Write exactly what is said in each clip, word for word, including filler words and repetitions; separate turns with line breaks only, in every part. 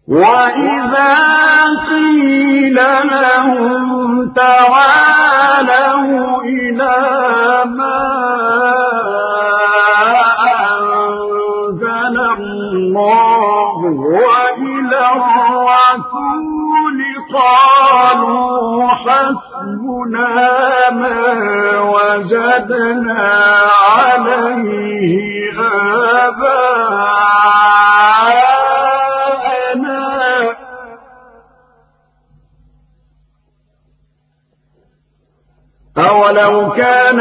وإذا قيل لهم تعالوا إلى ما أنزل الله وإلى الرسول قالوا حسبنا ما وجدنا عليه آباءنا أولو كان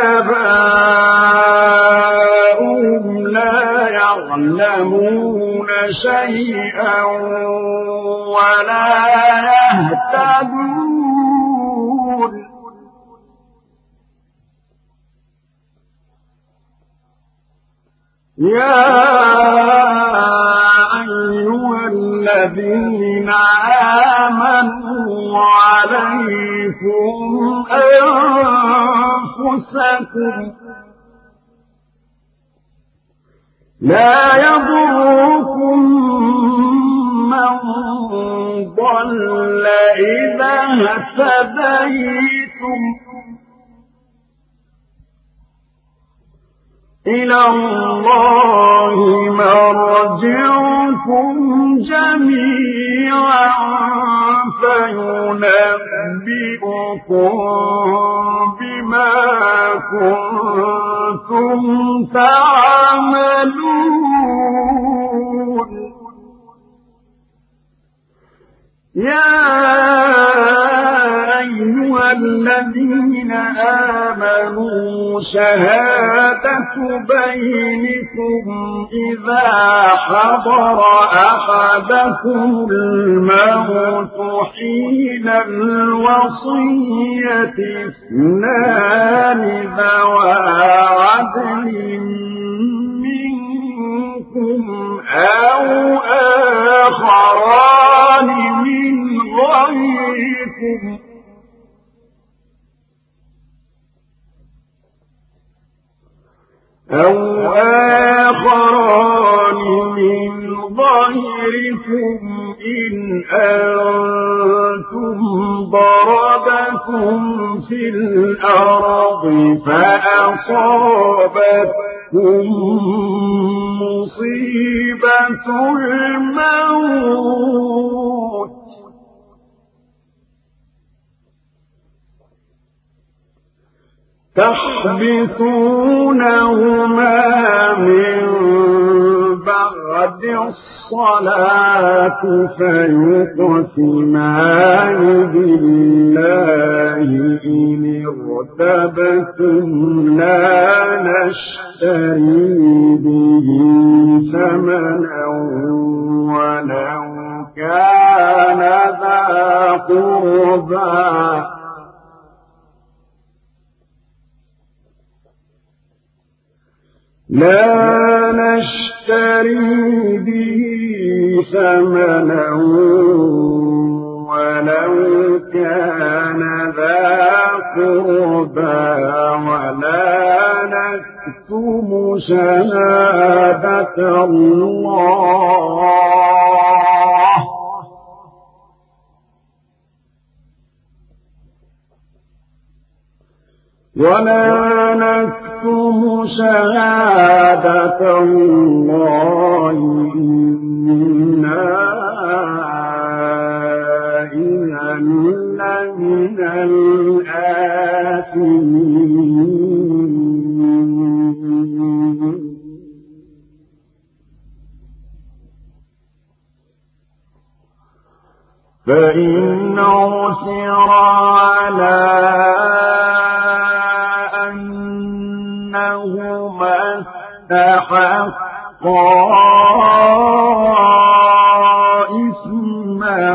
آباؤهم لا يعلمون شيئا ولا يهتدون يا أيها الذين آمنوا عليكم أنفسكم لا يضركم من ضل إذا اهتديتم إلى الله مرجعكم جميعا فينبئكم بما كنتم تعملون يا أيها الذين آمنوا شهادة بينكم إذا حضر أحدكم الموت حين الوصية اثنان ذوى عدل منكم أو آخران من غيركم أو آخران من غيركم إن أنتم ضربتم في الأرض فأصابتكم مصيبة الموت تحبسونهما من بعد الصلاة فيقسمان بالله إن ارتبتم لا نشتري به ثمنا ولو كان ذا قربى لا نشتري به ثمنا ولو كان ذا قربى ولا نكتم شهادة الله ولا نكتم شهادة الله إنا إذا لمن الآثمين فإن عثر على أنهما استحقا إثما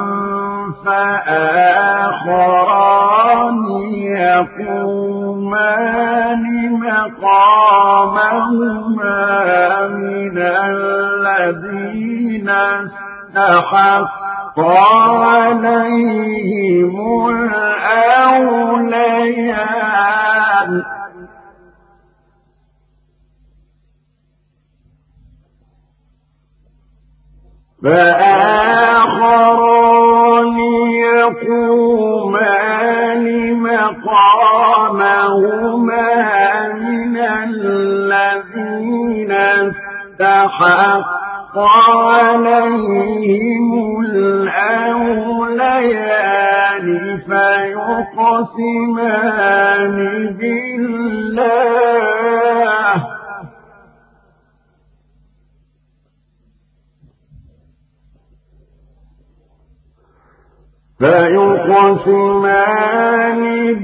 فآخران يقومان مقامهما من الذين استحق عليهم الأوليان فآخران يقومان مقامهما من الذين استحق عليهم الأوليان فيقسمان بالله فيقسمان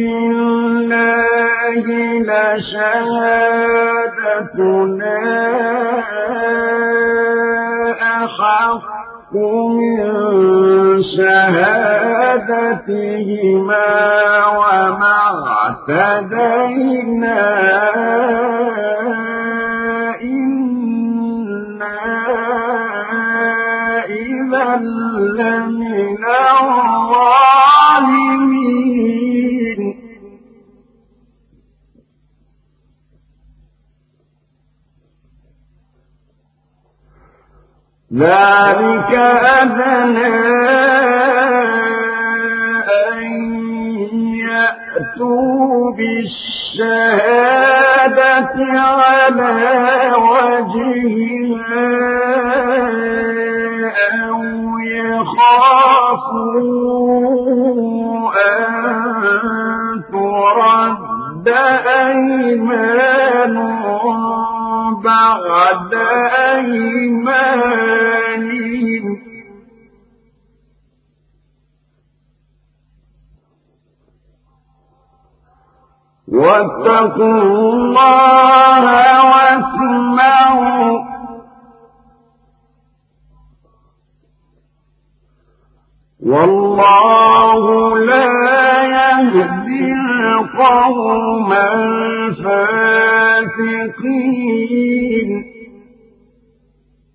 بالله لشهادتنا أحق من شهادتهما وما اعتدينا إنا إذا لمن الظالمين ذلك أدنى أن يأتوا بالشهادة على وجهها أو يخافوا أن ترد أيمان بعد أيمانهم واتقوا الله واسمعوا والله لا يهدي القوم الفاسقين